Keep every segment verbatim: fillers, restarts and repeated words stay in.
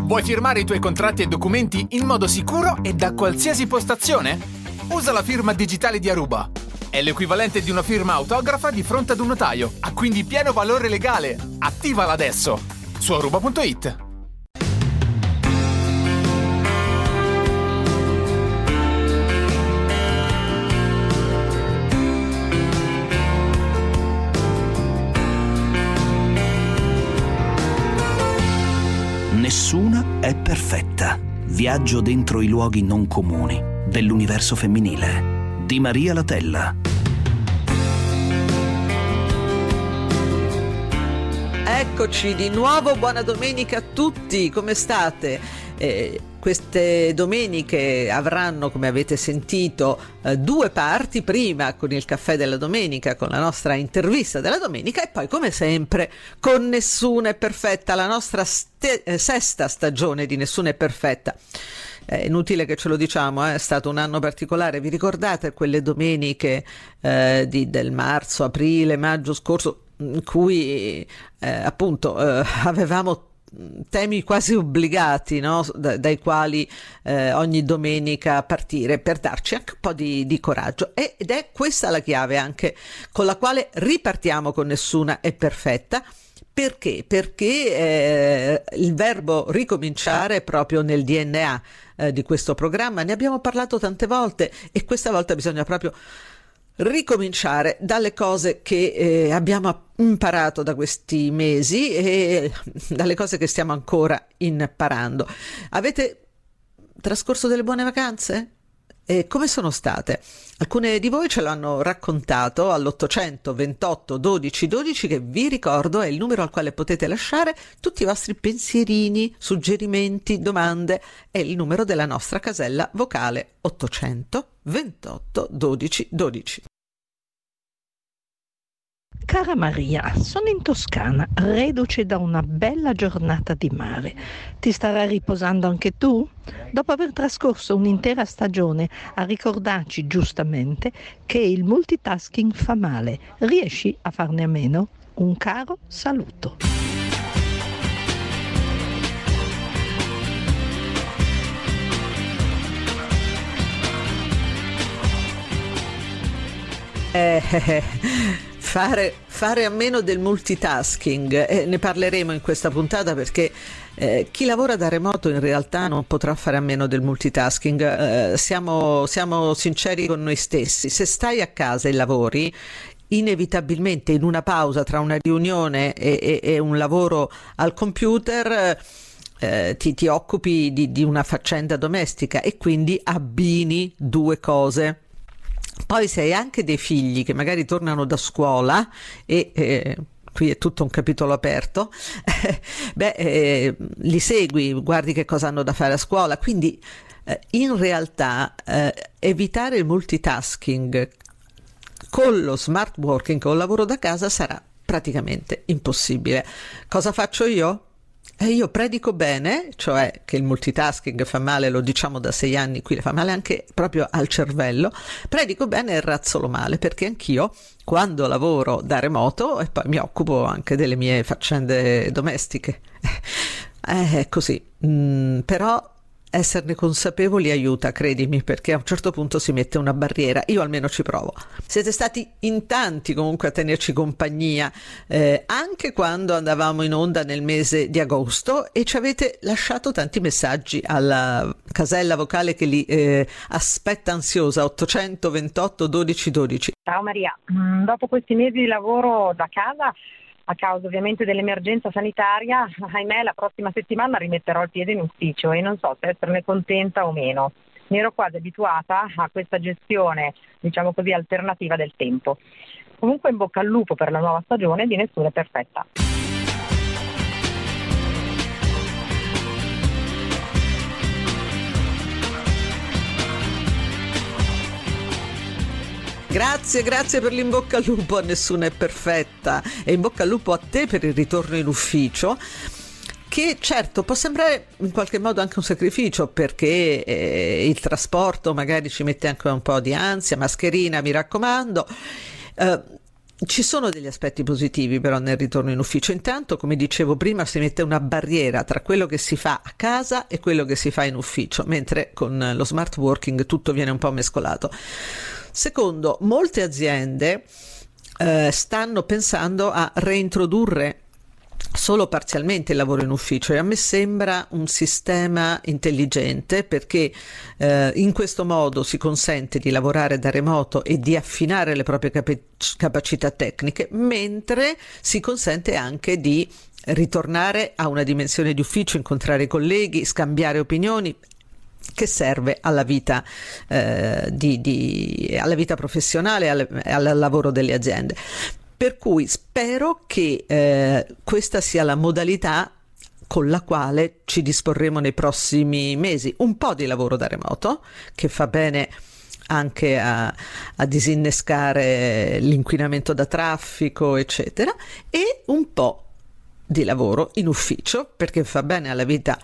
Vuoi firmare i tuoi contratti e documenti in modo sicuro e da qualsiasi postazione? Usa la firma digitale di Aruba. È l'equivalente di una firma autografa di fronte ad un notaio. Ha quindi pieno valore legale. Attivala adesso su aruba punto it. Nessuna è perfetta. Viaggio dentro i luoghi non comuni dell'universo femminile di Maria Latella. Eccoci di nuovo, buona domenica a tutti, come state? Eh, queste domeniche avranno, come avete sentito, eh, due parti, prima con il caffè della domenica, con la nostra intervista della domenica, e poi come sempre con Nessuna è perfetta, la nostra ste- eh, sesta stagione di Nessuna è perfetta. È inutile che ce lo diciamo, eh? È stato un anno particolare. Vi ricordate quelle domeniche eh, di, del marzo, aprile, maggio scorso, in cui eh, appunto eh, avevamo temi quasi obbligati, no? da, dai quali eh, ogni domenica partire per darci anche un po' di, di coraggio, ed è questa la chiave anche con la quale ripartiamo con Nessuna è perfetta. Perché? Perché eh, il verbo ricominciare è proprio nel D N A eh, di questo programma. Ne abbiamo parlato tante volte e questa volta bisogna proprio ricominciare dalle cose che eh, abbiamo imparato da questi mesi e dalle cose che stiamo ancora imparando. Avete trascorso delle buone vacanze? E come sono state? Alcune di voi ce l'hanno raccontato all'ottocento ventotto dodici dodici, che vi ricordo è il numero al quale potete lasciare tutti i vostri pensierini, suggerimenti, domande. È il numero della nostra casella vocale ottocento ventotto dodici dodici. Cara Maria, sono in Toscana, reduce da una bella giornata di mare. Ti starai riposando anche tu? Dopo aver trascorso un'intera stagione a ricordarci giustamente che il multitasking fa male, riesci a farne a meno? Un caro saluto. Eh, eh, fare, fare a meno del multitasking, eh, ne parleremo in questa puntata, perché eh, chi lavora da remoto in realtà non potrà fare a meno del multitasking. Eh, siamo, siamo sinceri con noi stessi: se stai a casa e lavori, inevitabilmente in una pausa tra una riunione e, e, e un lavoro al computer eh, ti, ti occupi di, di una faccenda domestica e quindi abbini due cose. Poi se hai anche dei figli che magari tornano da scuola e eh, qui è tutto un capitolo aperto, eh, beh, eh, li segui, guardi che cosa hanno da fare a scuola, quindi eh, in realtà eh, evitare il multitasking con lo smart working, con il lavoro da casa, sarà praticamente impossibile. Cosa faccio io? E io predico bene, cioè che il multitasking fa male, lo diciamo da sei anni, qui fa male anche proprio al cervello. Predico bene e razzolo male, perché anch'io quando lavoro da remoto e poi mi occupo anche delle mie faccende domestiche, eh, è così. Mm, però esserne consapevoli aiuta, credimi, perché a un certo punto si mette una barriera. Io almeno ci provo. Siete stati in tanti comunque a tenerci compagnia, eh, anche quando andavamo in onda nel mese di agosto, e ci avete lasciato tanti messaggi alla casella vocale che li eh, aspetta ansiosa, ottocento ventotto dodici dodici. Ciao Maria, mm, dopo questi mesi di lavoro da casa, a causa ovviamente dell'emergenza sanitaria, ahimè la prossima settimana rimetterò il piede in ufficio e non so se esserne contenta o meno. Mi ero quasi abituata a questa gestione, diciamo così, alternativa del tempo. Comunque in bocca al lupo per la nuova stagione di Nessuna è perfetta. Grazie, grazie per l'in bocca al lupo a Nessuna è perfetta, e in bocca al lupo a te per il ritorno in ufficio, che certo può sembrare in qualche modo anche un sacrificio, perché eh, il trasporto magari ci mette anche un po' di ansia, mascherina mi raccomando, eh, ci sono degli aspetti positivi però nel ritorno in ufficio. Intanto, come dicevo prima, si mette una barriera tra quello che si fa a casa e quello che si fa in ufficio, mentre con lo smart working tutto viene un po' mescolato. Secondo, molte aziende eh, stanno pensando a reintrodurre solo parzialmente il lavoro in ufficio, e a me sembra un sistema intelligente, perché eh, in questo modo si consente di lavorare da remoto e di affinare le proprie cap- capacità tecniche, mentre si consente anche di ritornare a una dimensione di ufficio, incontrare i colleghi, scambiare opinioni, che serve alla vita eh, di, di, alla vita professionale e al, al lavoro delle aziende. Per cui spero che eh, questa sia la modalità con la quale ci disporremo nei prossimi mesi. Un po' di lavoro da remoto, che fa bene anche a, a disinnescare l'inquinamento da traffico, eccetera, e un po' di lavoro in ufficio, perché fa bene alla vita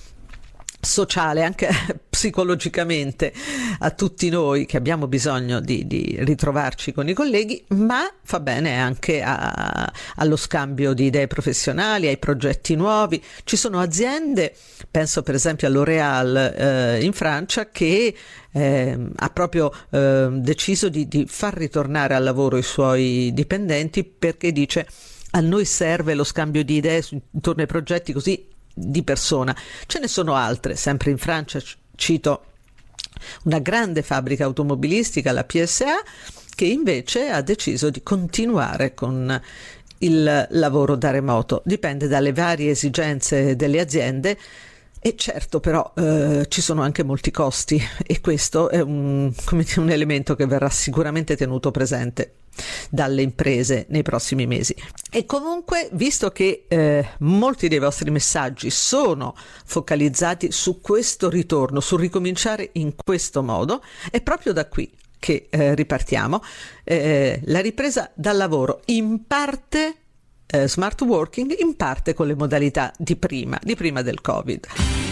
sociale, anche psicologicamente, a tutti noi che abbiamo bisogno di, di ritrovarci con i colleghi, ma fa bene anche a, allo scambio di idee professionali, ai progetti nuovi. Ci sono aziende, penso per esempio a L'Oréal eh, in Francia, che eh, ha proprio eh, deciso di, di far ritornare al lavoro i suoi dipendenti, perché dice: a noi serve lo scambio di idee intorno ai progetti così di persona. Ce ne sono altre, sempre in Francia cito una grande fabbrica automobilistica, la P S A, che invece ha deciso di continuare con il lavoro da remoto. Dipende dalle varie esigenze delle aziende, e certo però eh, ci sono anche molti costi, e questo è un, come dire, un elemento che verrà sicuramente tenuto presente dalle imprese nei prossimi mesi. E comunque, visto che eh, molti dei vostri messaggi sono focalizzati su questo ritorno, su ricominciare in questo modo, è proprio da qui che eh, ripartiamo. Eh, la ripresa dal lavoro, in parte eh, smart working, in parte con le modalità di prima, di prima del Covid.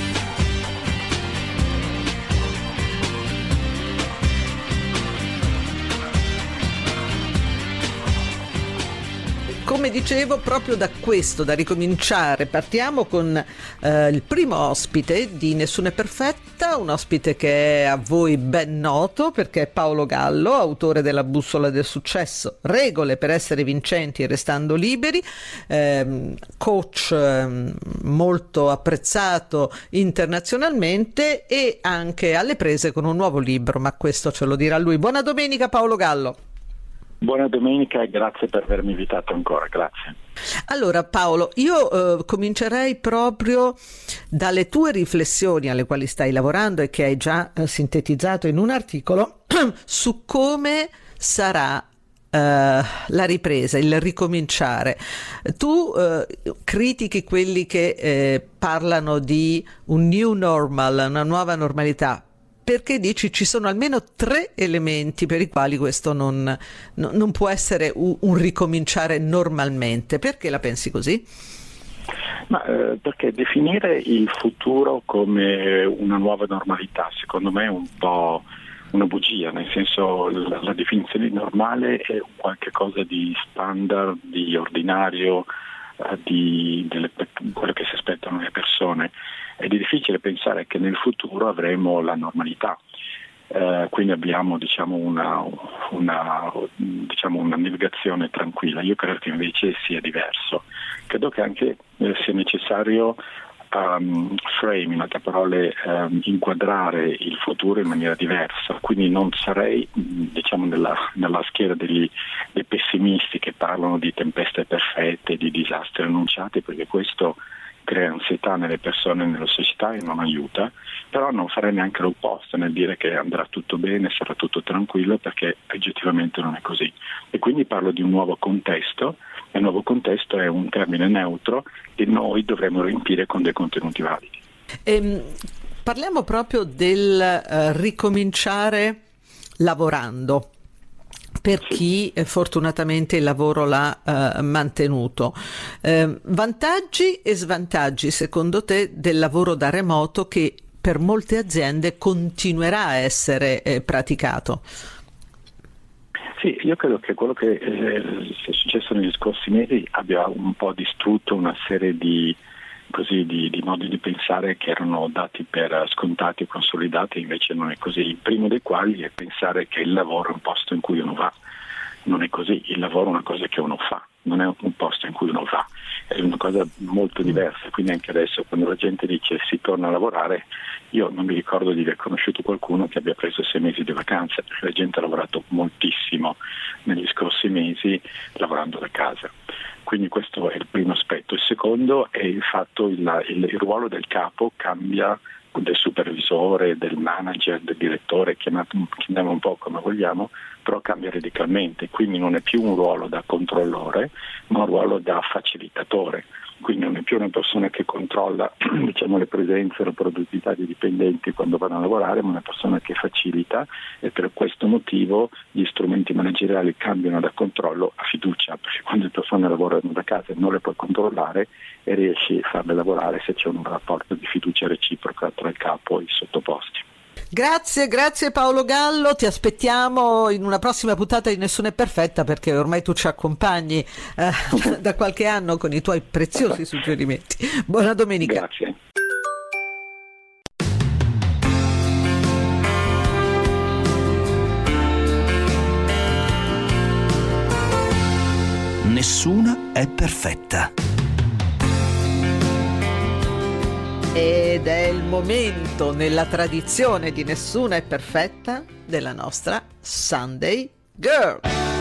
Come dicevo, proprio da questo, da ricominciare, partiamo con eh, il primo ospite di Nessuna è perfetta, un ospite che è a voi ben noto, perché è Paolo Gallo, autore della Bussola del successo, regole per essere vincenti restando liberi, ehm, coach ehm, molto apprezzato internazionalmente, e anche alle prese con un nuovo libro, ma questo ce lo dirà lui. Buona domenica Paolo Gallo. Buona domenica e grazie per avermi invitato ancora, grazie. Allora Paolo, io eh, comincerei proprio dalle tue riflessioni alle quali stai lavorando e che hai già eh, sintetizzato in un articolo su come sarà eh, la ripresa, il ricominciare. Tu eh, critichi quelli che eh, parlano di un new normal, una nuova normalità, perché dici ci sono almeno tre elementi per i quali questo non, no, non può essere un, un ricominciare normalmente. Perché la pensi così? Ma, eh, perché definire il futuro come una nuova normalità secondo me è un po' una bugia, nel senso la, la definizione di normale è qualche cosa di standard, di ordinario, eh, di delle, quello che si aspettano le persone. Ed è difficile pensare che nel futuro avremo la normalità, eh, quindi abbiamo diciamo una, una, diciamo una navigazione tranquilla. Io credo che invece sia diverso. Credo che anche eh, sia necessario um, frame, in altre parole, um, inquadrare il futuro in maniera diversa. Quindi non sarei diciamo nella, nella schiera degli, dei pessimisti che parlano di tempeste perfette, di disastri annunciati, perché questo crea ansietà nelle persone e nella società e non aiuta, però non farei neanche l'opposto nel dire che andrà tutto bene, sarà tutto tranquillo, perché oggettivamente non è così. E quindi parlo di un nuovo contesto, e il nuovo contesto è un termine neutro che noi dovremmo riempire con dei contenuti validi. Ehm, parliamo proprio del uh, ricominciare lavorando, per chi eh, fortunatamente il lavoro l'ha eh, mantenuto. Eh, vantaggi e svantaggi secondo te del lavoro da remoto, che per molte aziende continuerà a essere eh, praticato? Sì, io credo che quello che eh, è successo negli scorsi mesi abbia un po' distrutto una serie di, così, di, di modi di pensare che erano dati per scontati e consolidati, invece non è così. Il primo dei quali è pensare che il lavoro è un posto in cui uno va. Non è così, il lavoro è una cosa che uno fa, non è un posto in cui uno va, è una cosa molto diversa, quindi anche adesso quando la gente dice si torna a lavorare, io non mi ricordo di aver conosciuto qualcuno che abbia preso sei mesi di vacanza, perché la gente ha lavorato moltissimo negli scorsi mesi lavorando da casa. Quindi questo è il primo aspetto. Il secondo è il fatto che il, il, il ruolo del capo cambia, del supervisore, del manager, del direttore, chiamiamo un po' come vogliamo, però cambia radicalmente, quindi non è più un ruolo da controllore, ma un ruolo da facilitatore. Quindi non è più una persona che controlla diciamo, le presenze e la produttività dei dipendenti quando vanno a lavorare, ma una persona che facilita, e per questo motivo gli strumenti manageriali cambiano da controllo a fiducia, perché quando le persone lavorano da casa non le puoi controllare e riesci a farle lavorare se c'è un rapporto di fiducia reciproca tra il capo e i sottoposti. Grazie, grazie Paolo Gallo, ti aspettiamo in una prossima puntata di Nessuno è Perfetta, perché ormai tu ci accompagni eh, da qualche anno con i tuoi preziosi suggerimenti. Buona domenica. Grazie. Nessuna è perfetta. Ed è il momento, nella tradizione di Nessuna è Perfetta, della nostra Sunday Girl.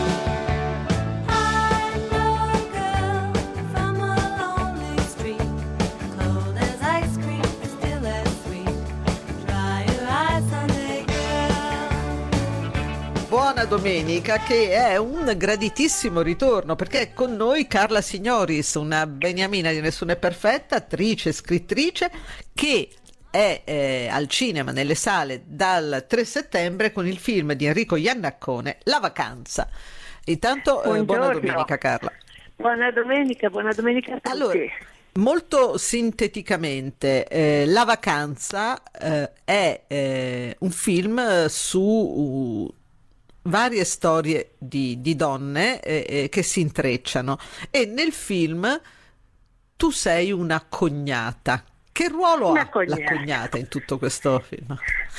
Buona domenica, che è un graditissimo ritorno, perché è con noi Carla Signoris, una beniamina di Nessuna è Perfetta, attrice, scrittrice, che è eh, al cinema, nelle sale, dal tre settembre con il film di Enrico Iannaccone, La vacanza. Intanto eh, buona domenica Carla. Buona domenica, buona domenica a tutti. Allora, molto sinteticamente, eh, La vacanza eh, è eh, un film su uh, varie storie di, di donne eh, eh, che si intrecciano, e nel film tu sei una cognata. Che ruolo una ha cognata. la cognata in tutto questo film?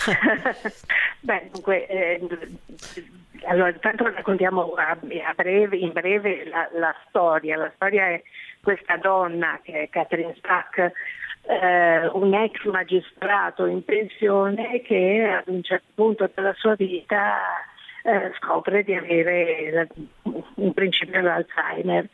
Beh, dunque, eh, allora intanto raccontiamo a, a breve, in breve la, la storia. La storia è questa donna che è Catherine Spack, eh, un ex magistrato in pensione che ad un certo punto della sua vita eh, scopre di avere un principio di Alzheimer.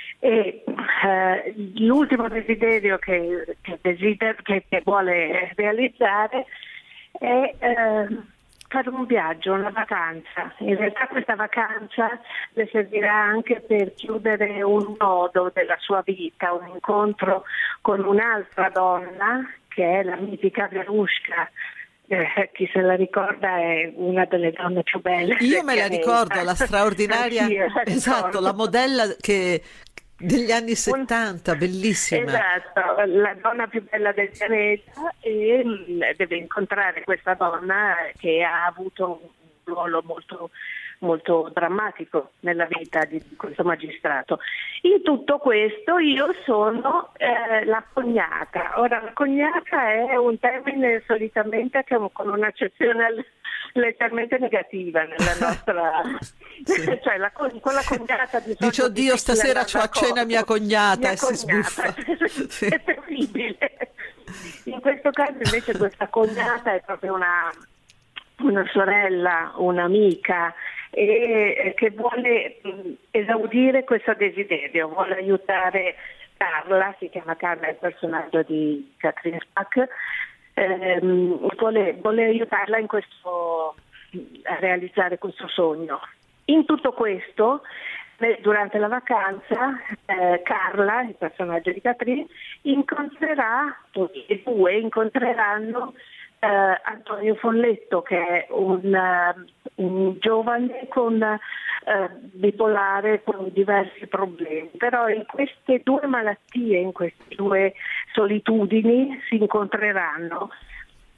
E eh, l'ultimo desiderio che, che, desider, che, che vuole realizzare è eh, fare un viaggio, una vacanza. In realtà questa vacanza le servirà anche per chiudere un nodo della sua vita, un incontro con un'altra donna che è la mitica Verushka. Eh, chi se la ricorda è una delle donne più belle. Io me la ricordo, la straordinaria, la esatto, la modella che degli anni settanta, bellissima. Esatto, la donna più bella del pianeta, e deve incontrare questa donna che ha avuto un ruolo molto molto drammatico nella vita di questo magistrato. In tutto questo io sono eh, la cognata. Ora, la cognata è un termine solitamente che con un'accezione leggermente negativa nella nostra sì. Cioè la, con la cognata di dice oddio stasera c'ho a cena mia cognata mia e cognata. Si sbuffa sì. È terribile. In questo caso invece questa cognata è proprio una una sorella, un'amica, e che vuole esaudire questo desiderio, vuole aiutare Carla, si chiama Carla, è il personaggio di Catherine Spack, ehm, vuole, vuole aiutarla in questo, a realizzare questo sogno. In tutto questo, durante la vacanza, eh, Carla, il personaggio di Catherine, incontrerà, tutti e due incontreranno Uh, Antonio Folletto, che è un, uh, un giovane con uh, bipolare con diversi problemi, però in queste due malattie, in queste due solitudini si incontreranno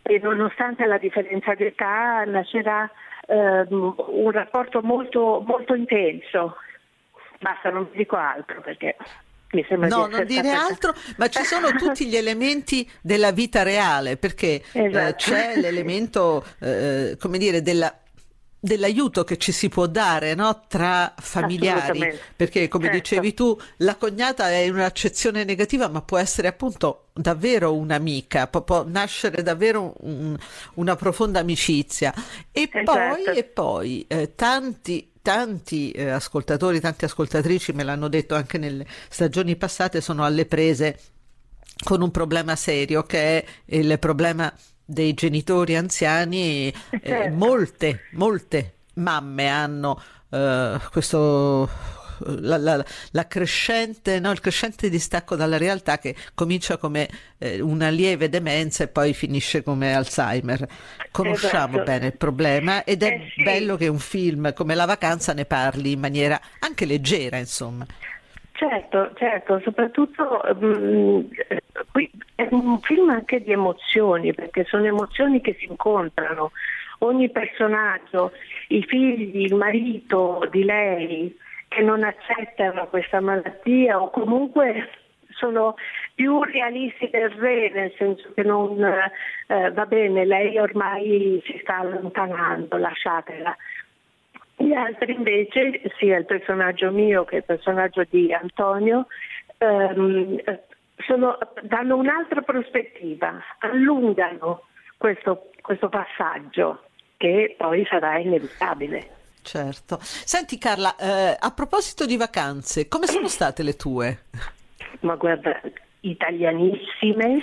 e nonostante la differenza di età nascerà ehm, un rapporto molto, molto intenso. Basta, non vi dico altro perché mi sembra No, di non essere dire stata- altro, ma ci sono tutti gli elementi della vita reale, perché eh, Esatto. c'è l'elemento, eh, come dire, della dell'aiuto che ci si può dare, no? Tra familiari, Assolutamente. perché come Certo. dicevi tu, la cognata è un'accezione negativa, ma può essere appunto davvero un'amica, può, può nascere davvero un- una profonda amicizia. E Esatto. poi, e poi eh, tanti tanti eh, ascoltatori, tante ascoltatrici me l'hanno detto anche nelle stagioni passate, sono alle prese con un problema serio che è il problema dei genitori anziani. Eh, Certo. molte, molte mamme hanno eh, questo la, la- la crescente, no, il crescente distacco dalla realtà, che comincia come eh, una lieve demenza e poi finisce come Alzheimer. Conosciamo Esatto. bene il problema ed è Eh sì. bello che un film come La vacanza ne parli in maniera anche leggera, insomma. Certo, certo, soprattutto mm, eh, qui è un film anche di emozioni, perché sono emozioni che si incontrano. Ogni personaggio, i figli, il marito di lei, che non accettano questa malattia o comunque sono più realisti del re, nel senso che non eh, va bene, lei ormai si sta allontanando, lasciatela. Gli altri invece, sia il personaggio mio che il personaggio di Antonio, ehm, sono- danno un'altra prospettiva, allungano questo, questo passaggio che poi sarà inevitabile. Certo. Senti Carla, eh, a proposito di vacanze, come sono state le tue? Ma guarda, italianissime,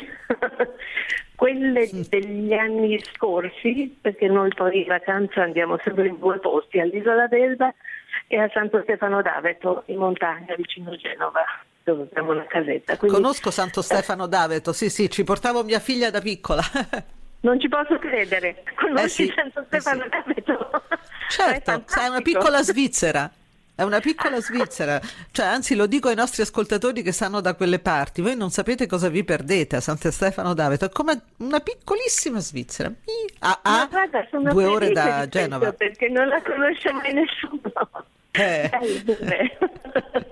quelle degli anni scorsi, perché noi poi in vacanza andiamo sempre in due posti, all'Isola d'Elba e a Santo Stefano d'Aveto, in montagna vicino Genova, dove abbiamo una casetta. Quindi, Conosco Santo Stefano d'Aveto, sì sì, ci portavo mia figlia da piccola. non ci posso credere, conosci Eh sì, Santo eh Stefano sì. d'Aveto? Certo, È è una fantastico. piccola Svizzera. È una piccola Svizzera, cioè anzi lo dico ai nostri ascoltatori che stanno da quelle parti, voi non sapete cosa vi perdete a Santo Stefano d'Aveto, è come una piccolissima Svizzera, a, Ma a guarda, sono due ore felice da di questo, Genova. perché non la conosce mai nessuno. Eh. Bello, beh.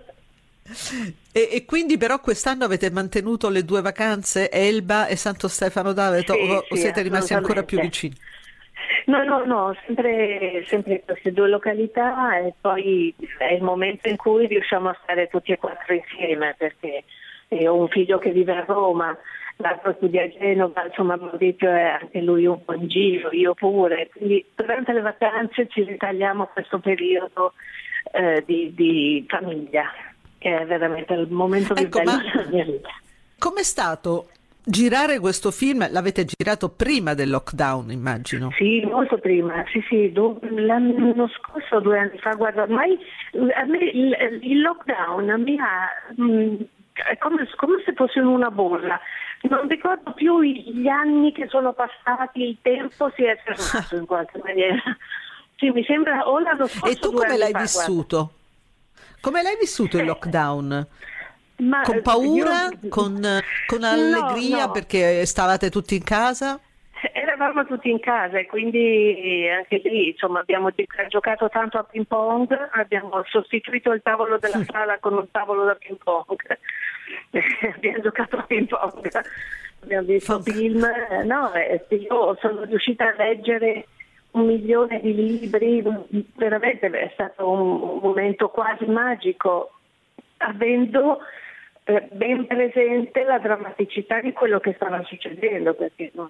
E, e quindi però quest'anno avete mantenuto le due vacanze, Elba e Santo Stefano d'Aveto, Sì, o, o sì, siete rimasti ancora più assolutamente. vicini? No, no, no, sempre, sempre in queste due località e poi è il momento in cui riusciamo a stare tutti e quattro insieme, perché eh, ho un figlio che vive a Roma, l'altro studia a Genova, insomma Maurizio è anche lui un po' in giro, io pure, quindi durante le vacanze ci ritagliamo questo periodo eh, di, di famiglia, che è veramente il momento più Ecco, bello ma- della mia vita. Com'è stato girare questo film? L'avete girato prima del lockdown, immagino. Sì, molto prima, sì, sì, do- l'anno scorso, due anni fa, guarda, ormai a me il, il lockdown mi ha, mh, è come, come se fosse in una bolla, non ricordo più i- gli anni che sono passati, il tempo si è fermato in qualche maniera. Sì, mi sembra, o l'anno scorso, E tu due come anni l'hai fa, vissuto? Come l'hai vissuto il lockdown? guarda. Ma, Con eh, paura? io- Con, con No, allegria no. perché stavate tutti in casa? Eravamo tutti in casa e quindi anche lì insomma abbiamo gi- giocato tanto a ping pong, abbiamo sostituito il tavolo della sala con un tavolo da ping pong, abbiamo giocato a ping pong, abbiamo visto Fant- film, eh, no, eh, io sono riuscita a leggere un milione di libri, veramente è stato un, un momento quasi magico, avendo eh, ben presente la drammaticità di quello che stava succedendo, perché non...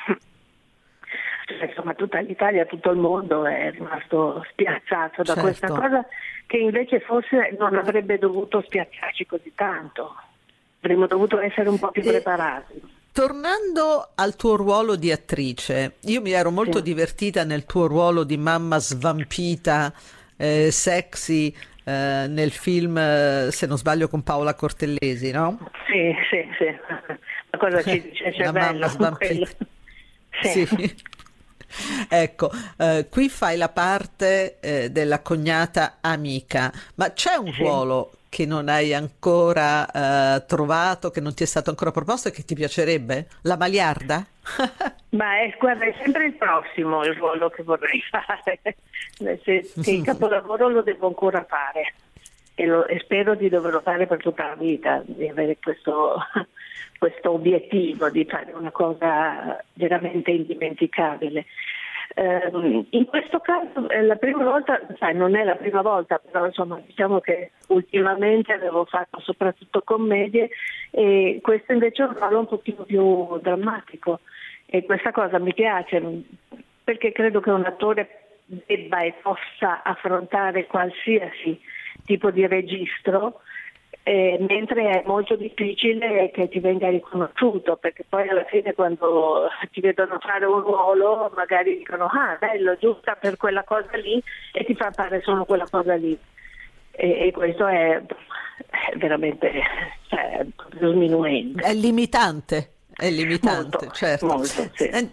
cioè, insomma tutta l'Italia, tutto il mondo è rimasto spiazzato da Certo. questa cosa che invece forse non avrebbe dovuto spiazzarci così tanto, avremmo dovuto essere un po' più E- preparati. Tornando al tuo ruolo di attrice, io mi ero molto Sì. divertita nel tuo ruolo di mamma svampita, eh, sexy, eh, nel film, eh, se non sbaglio, con Paola Cortellesi, no? Sì, sì, sì. Ma cosa ci dice il La mamma cervello? svampita. Sì. Sì. Ecco, eh, qui fai la parte eh, della cognata amica, ma c'è un Sì. ruolo che non hai ancora eh, trovato, che non ti è stato ancora proposto e che ti piacerebbe? La Maliarda? Ma è, guarda, è sempre il prossimo il ruolo che vorrei fare, se, se il capolavoro lo devo ancora fare e, lo, e spero di doverlo fare per tutta la vita, di avere questo, questo obiettivo di fare una cosa veramente indimenticabile. Um, in questo caso è la prima volta, sai, non è la prima volta, però insomma diciamo che ultimamente avevo fatto soprattutto commedie e questo invece è un ruolo un pochino più drammatico e questa cosa mi piace perché credo che un attore debba e possa affrontare qualsiasi tipo di registro, Eh, mentre è molto difficile che ti venga riconosciuto, perché poi alla fine quando ti vedono fare un ruolo magari dicono ah bello, giusta per quella cosa lì, e ti fa fare solo quella cosa lì e, e questo è, è veramente cioè, proprio sminuente, è limitante è limitante molto, certo molto, sì. eh,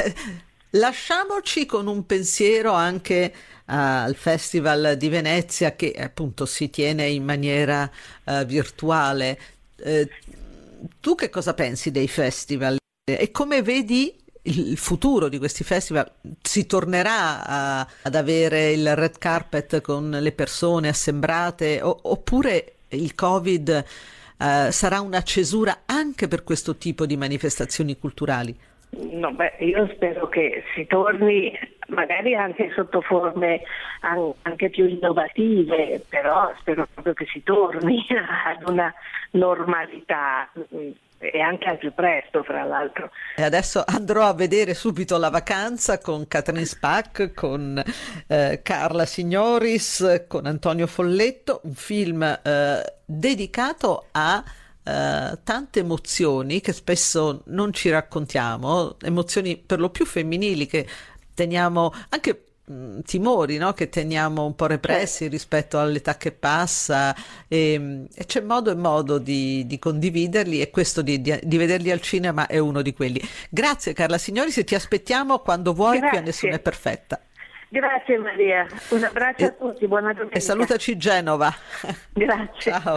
lasciamoci con un pensiero anche al Festival di Venezia che appunto si tiene in maniera uh, virtuale. Eh, tu che cosa pensi dei festival e come vedi il futuro di questi festival? Si tornerà a, ad avere il red carpet con le persone assembrate o, oppure il Covid uh, sarà una cesura anche per questo tipo di manifestazioni culturali? No, beh, io spero che si torni magari anche sotto forme anche più innovative, però spero proprio che si torni ad una normalità e anche al più presto, fra l'altro. E adesso andrò a vedere subito La Vacanza con Catherine Spack, con eh, Carla Signoris, con Antonio Folletto, un film eh, dedicato a Uh, tante emozioni che spesso non ci raccontiamo, emozioni per lo più femminili che teniamo, anche mh, timori, no? Che teniamo un po' repressi rispetto all'età che passa e, e c'è modo e modo di, di condividerli e questo di, di, di vederli al cinema è uno di quelli. Grazie Carla Signori, se ti aspettiamo quando vuoi. Grazie. Qui a Nessuna è perfetta. Grazie Maria, un abbraccio e, a tutti, buona domenica. E salutaci Genova. Grazie. Ciao.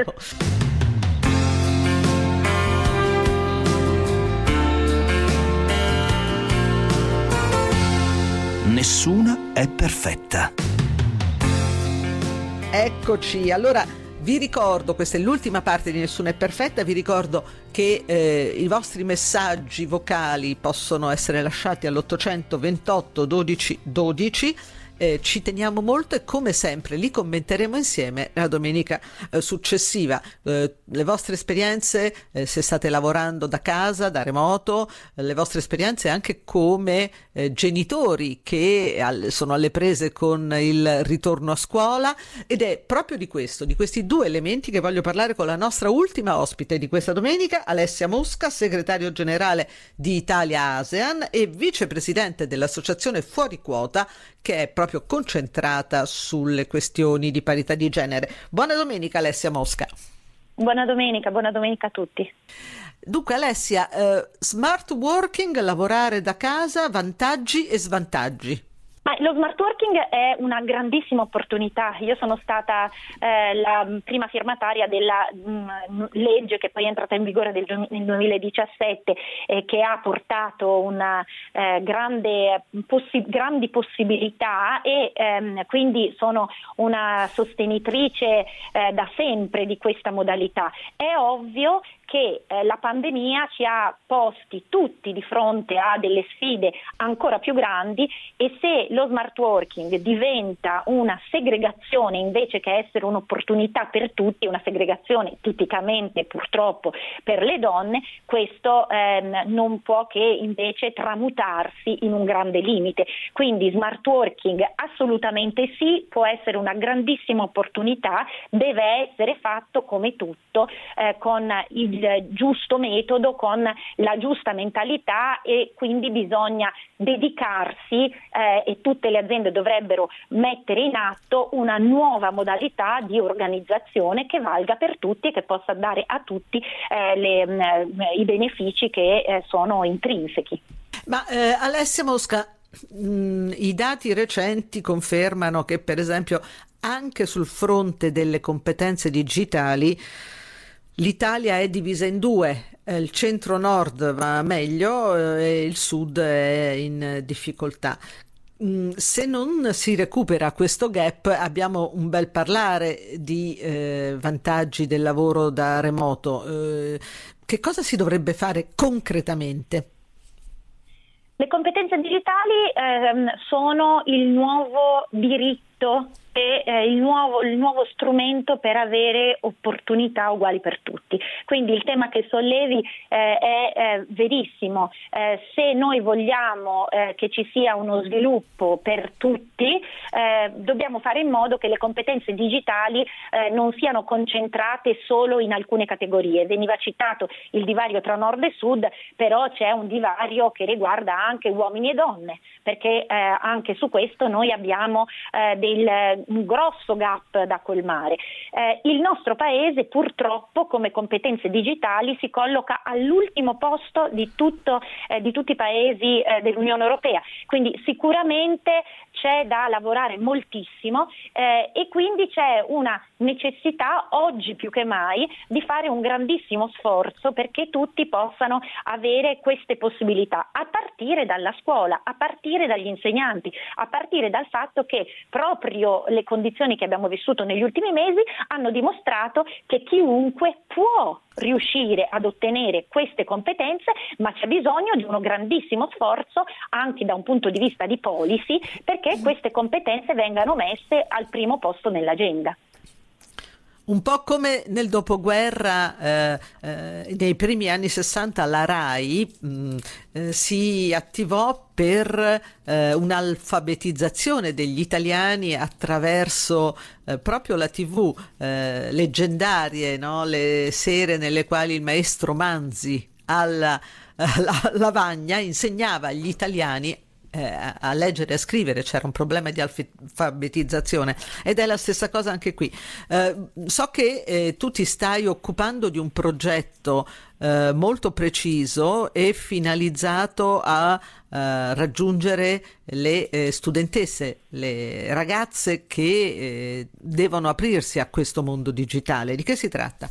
Nessuna è perfetta. Eccoci, allora vi ricordo, questa è l'ultima parte di Nessuna è perfetta, vi ricordo che eh, i vostri messaggi vocali possono essere lasciati all'ottocento ventotto dodici dodici. Eh, ci teniamo molto e come sempre li commenteremo insieme la domenica eh, successiva. Eh, le vostre esperienze, eh, se state lavorando da casa, da remoto, eh, le vostre esperienze anche come eh, genitori che al, sono alle prese con il ritorno a scuola, ed è proprio di questo, di questi due elementi che voglio parlare con la nostra ultima ospite di questa domenica, Alessia Mosca, segretario generale di Italia ASEAN e vicepresidente dell'associazione Fuori Quota, che è proprio concentrata sulle questioni di parità di genere. Buona domenica Alessia Mosca. Buona domenica, buona domenica a tutti. Dunque Alessia, eh, smart working, lavorare da casa, vantaggi e svantaggi. Ma lo smart working è una grandissima opportunità. Io sono stata eh, la prima firmataria della mh, legge che poi è entrata in vigore del, nel duemiladiciassette e che ha portato una eh, grande possi- grandi possibilità e ehm, quindi sono una sostenitrice eh, da sempre di questa modalità. È ovvio che eh, la pandemia ci ha posti tutti di fronte a delle sfide ancora più grandi e se lo smart working diventa una segregazione invece che essere un'opportunità per tutti, una segregazione tipicamente purtroppo per le donne, questo ehm, non può che invece tramutarsi in un grande limite. Quindi smart working assolutamente sì, può essere una grandissima opportunità, deve essere fatto come tutto eh, con il il giusto metodo, con la giusta mentalità e quindi bisogna dedicarsi eh, e tutte le aziende dovrebbero mettere in atto una nuova modalità di organizzazione che valga per tutti e che possa dare a tutti eh, le, mh, i benefici che eh, sono intrinseci. Ma eh, Alessia Mosca, mh, i dati recenti confermano che per esempio anche sul fronte delle competenze digitali l'Italia è divisa in due, Eh, il centro-nord va meglio eh, e il sud è in difficoltà. Mm, se non si recupera questo gap, abbiamo un bel parlare di eh, vantaggi del lavoro da remoto. Eh, che cosa si dovrebbe fare concretamente? Le competenze digitali ehm, sono il nuovo diritto e eh, il, nuovo, il nuovo strumento per avere opportunità uguali per tutti. Quindi il tema che sollevi eh, è eh, verissimo. Eh, se noi vogliamo eh, che ci sia uno sviluppo per tutti, eh, dobbiamo fare in modo che le competenze digitali eh, non siano concentrate solo in alcune categorie. Veniva citato il divario tra nord e sud, però c'è un divario che riguarda anche uomini e donne, perché eh, anche su questo noi abbiamo eh, del un grosso gap da colmare. Eh, il nostro paese purtroppo come competenze digitali si colloca all'ultimo posto di, tutto, eh, di tutti i paesi eh, dell'Unione Europea, quindi sicuramente c'è da lavorare moltissimo eh, e quindi c'è una necessità oggi più che mai di fare un grandissimo sforzo perché tutti possano avere queste possibilità, a partire dalla scuola, a partire dagli insegnanti, a partire dal fatto che proprio le condizioni che abbiamo vissuto negli ultimi mesi hanno dimostrato che chiunque può riuscire ad ottenere queste competenze, ma c'è bisogno di uno grandissimo sforzo anche da un punto di vista di policy perché queste competenze vengano messe al primo posto nell'agenda. Un po' come nel dopoguerra, eh, eh, nei primi anni sessanta, la RAI mh, eh, si attivò per eh, un'alfabetizzazione degli italiani attraverso eh, proprio la tivù, eh, leggendarie, no? Le sere nelle quali il maestro Manzi alla la lavagna insegnava agli italiani a leggere e a scrivere. C'era un problema di alfabetizzazione ed è la stessa cosa anche qui. Eh, so che eh, tu ti stai occupando di un progetto eh, molto preciso e finalizzato a eh, raggiungere le eh, studentesse, le ragazze che eh, devono aprirsi a questo mondo digitale. Di che si tratta?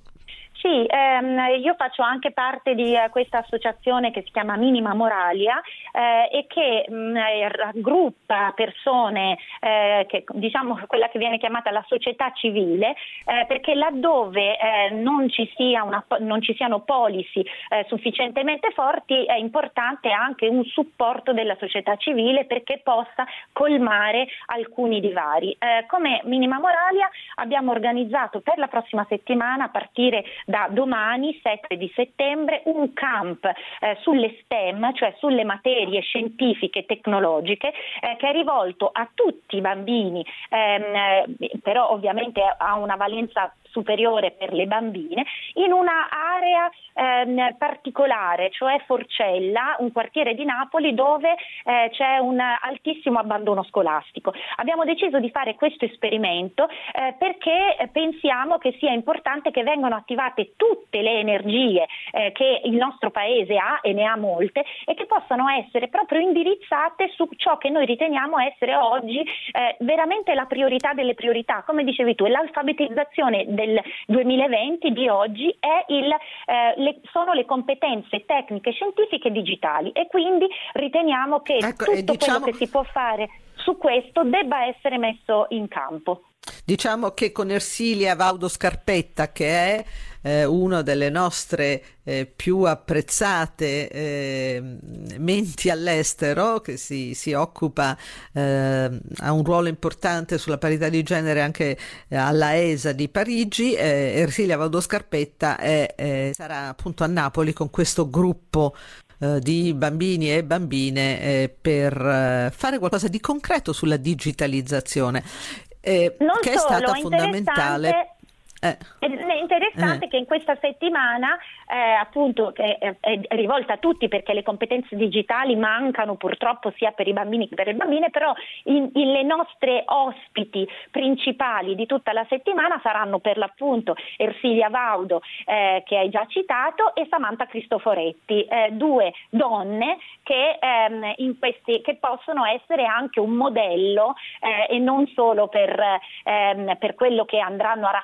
Sì, ehm, io faccio anche parte di uh, questa associazione che si chiama Minima Moralia eh, e che mh, raggruppa persone, eh, che, diciamo quella che viene chiamata la società civile, eh, perché laddove eh, non ci sia una, non ci siano policy eh, sufficientemente forti è importante anche un supporto della società civile perché possa colmare alcuni divari. Eh, come Minima Moralia abbiamo organizzato per la prossima settimana, a partire da domani sette di settembre, un camp eh, sulle STEM, cioè sulle materie scientifiche e tecnologiche, eh, che è rivolto a tutti i bambini, ehm, però ovviamente ha una valenza superiore per le bambine, in una area ehm, particolare, cioè Forcella, un quartiere di Napoli dove eh, c'è un altissimo abbandono scolastico. Abbiamo deciso di fare questo esperimento eh, perché pensiamo che sia importante che vengano attivate tutte le energie eh, che il nostro paese ha, e ne ha molte, e che possano essere proprio indirizzate su ciò che noi riteniamo essere oggi eh, veramente la priorità delle priorità. Come dicevi tu, l'alfabetizzazione del duemilaventi di oggi è il, eh, le, sono le competenze tecniche, scientifiche e digitali, e quindi riteniamo che ecco, tutto diciamo... quello che si può fare su questo debba essere messo in campo. Diciamo che con Ersilia Vaudo Scarpetta, che è eh, una delle nostre eh, più apprezzate eh, menti all'estero, che si, si occupa, eh, ha un ruolo importante sulla parità di genere anche eh, alla E S A di Parigi, eh, Ersilia Vaudo Scarpetta è, eh, sarà appunto a Napoli con questo gruppo eh, di bambini e bambine eh, per eh, fare qualcosa di concreto sulla digitalizzazione. Eh, non che solo, è stata fondamentale. Eh. È interessante eh. che in questa settimana eh, appunto che è, è rivolta a tutti, perché le competenze digitali mancano purtroppo sia per i bambini che per le bambine, però in, in le nostre ospiti principali di tutta la settimana saranno per l'appunto Ersilia Vaudo eh, che hai già citato e Samantha Cristoforetti, eh, due donne che, ehm, in questi, che possono essere anche un modello eh, e non solo per, ehm, per quello che andranno a raccontare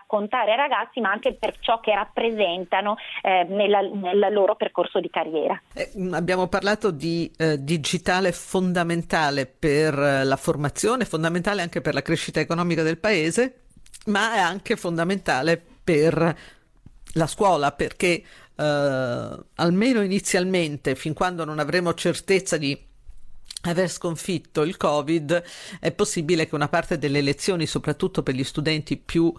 ai ragazzi, ma anche per ciò che rappresentano eh, nella, nel loro percorso di carriera. Eh, abbiamo parlato di eh, digitale fondamentale per la formazione, fondamentale anche per la crescita economica del paese, ma è anche fondamentale per la scuola, perché eh, almeno inizialmente, fin quando non avremo certezza di aver sconfitto il Covid, è possibile che una parte delle lezioni, soprattutto per gli studenti più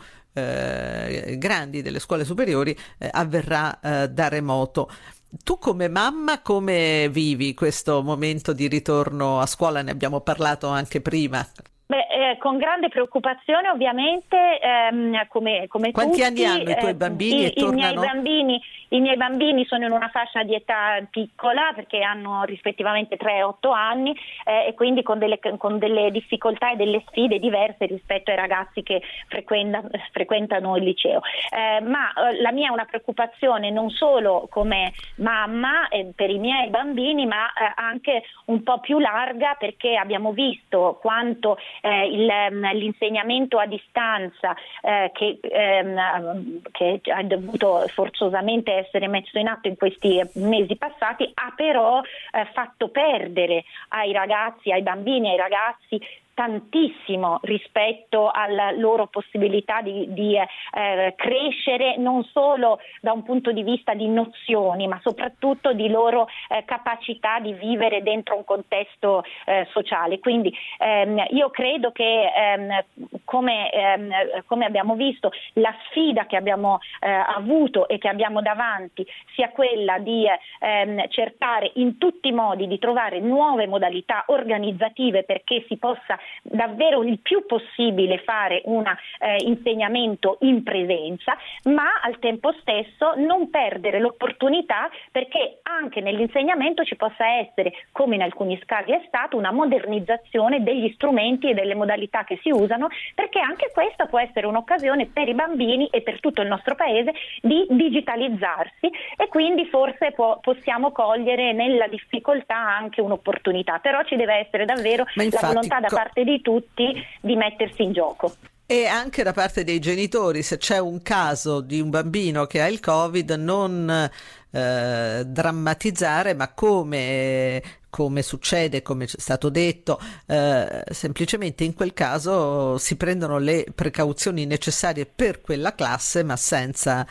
eh, grandi delle scuole superiori, eh, avverrà eh, da remoto. Tu come mamma come vivi questo momento di ritorno a scuola? Ne abbiamo parlato anche prima. Beh, eh, con grande preoccupazione ovviamente, ehm, come, come Quanti tutti. anni hanno i tuoi bambini? Eh, e i, tornano... i, miei bambini, I miei bambini sono in una fascia di età piccola, perché hanno rispettivamente tre e otto anni, eh, e quindi con delle, con delle difficoltà e delle sfide diverse rispetto ai ragazzi che frequentano, frequentano il liceo. Eh, ma eh, la mia è una preoccupazione non solo come mamma eh, per i miei bambini, ma eh, anche un po' più larga, perché abbiamo visto quanto Eh, il, l'insegnamento a distanza eh, che, ehm, che ha dovuto forzosamente essere messo in atto in questi mesi passati ha però eh, fatto perdere ai ragazzi, ai bambini, ai ragazzi tantissimo rispetto alla loro possibilità di, di eh, crescere, non solo da un punto di vista di nozioni, ma soprattutto di loro eh, capacità di vivere dentro un contesto eh, sociale. Quindi ehm, io credo che ehm, come, ehm, come abbiamo visto, la sfida che abbiamo eh, avuto e che abbiamo davanti sia quella di ehm, cercare in tutti i modi di trovare nuove modalità organizzative perché si possa davvero il più possibile fare un eh, insegnamento in presenza, ma al tempo stesso non perdere l'opportunità perché anche nell'insegnamento ci possa essere, come in alcuni casi è stato, una modernizzazione degli strumenti e delle modalità che si usano, perché anche questa può essere un'occasione per i bambini e per tutto il nostro paese di digitalizzarsi, e quindi forse può, possiamo cogliere nella difficoltà anche un'opportunità, però ci deve essere davvero infatti, la volontà da co- parte di tutti di mettersi in gioco. E anche da parte dei genitori, se c'è un caso di un bambino che ha il Covid, non eh, drammatizzare, ma come, come succede, come è stato detto, eh, semplicemente in quel caso si prendono le precauzioni necessarie per quella classe, ma senza...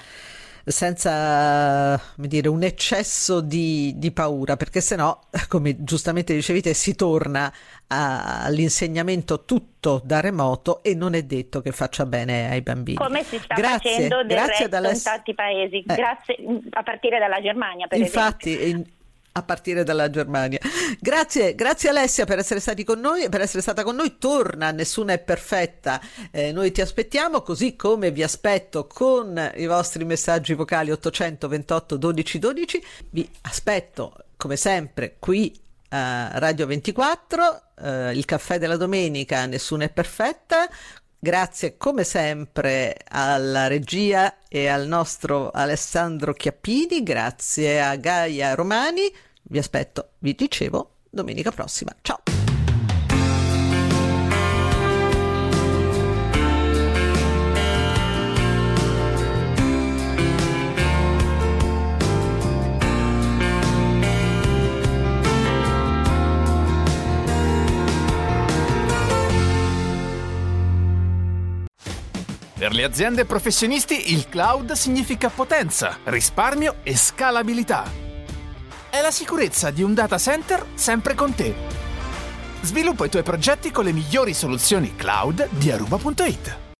senza come dire, un eccesso di, di paura, perché sennò, come giustamente dicevi te, si torna a, all'insegnamento tutto da remoto e non è detto che faccia bene ai bambini. Come si sta grazie, facendo del grazie resto dalla... in tanti paesi, eh. grazie, a partire dalla Germania per infatti, esempio. In... a partire dalla Germania. Grazie, grazie Alessia per essere stati con noi, per essere stata con noi. Torna Nessuna è perfetta, eh, noi ti aspettiamo, così come vi aspetto con i vostri messaggi vocali ottocento ventotto dodici dodici. Vi aspetto come sempre qui a Radio ventiquattro, eh, il caffè della domenica Nessuna è perfetta. Grazie come sempre alla regia e al nostro Alessandro Chiappini, grazie a Gaia Romani. Vi aspetto, vi dicevo, domenica prossima. Ciao! Per le aziende e professionisti il cloud significa potenza, risparmio e scalabilità. È la sicurezza di un data center sempre con te. Sviluppa i tuoi progetti con le migliori soluzioni cloud di Aruba punto it.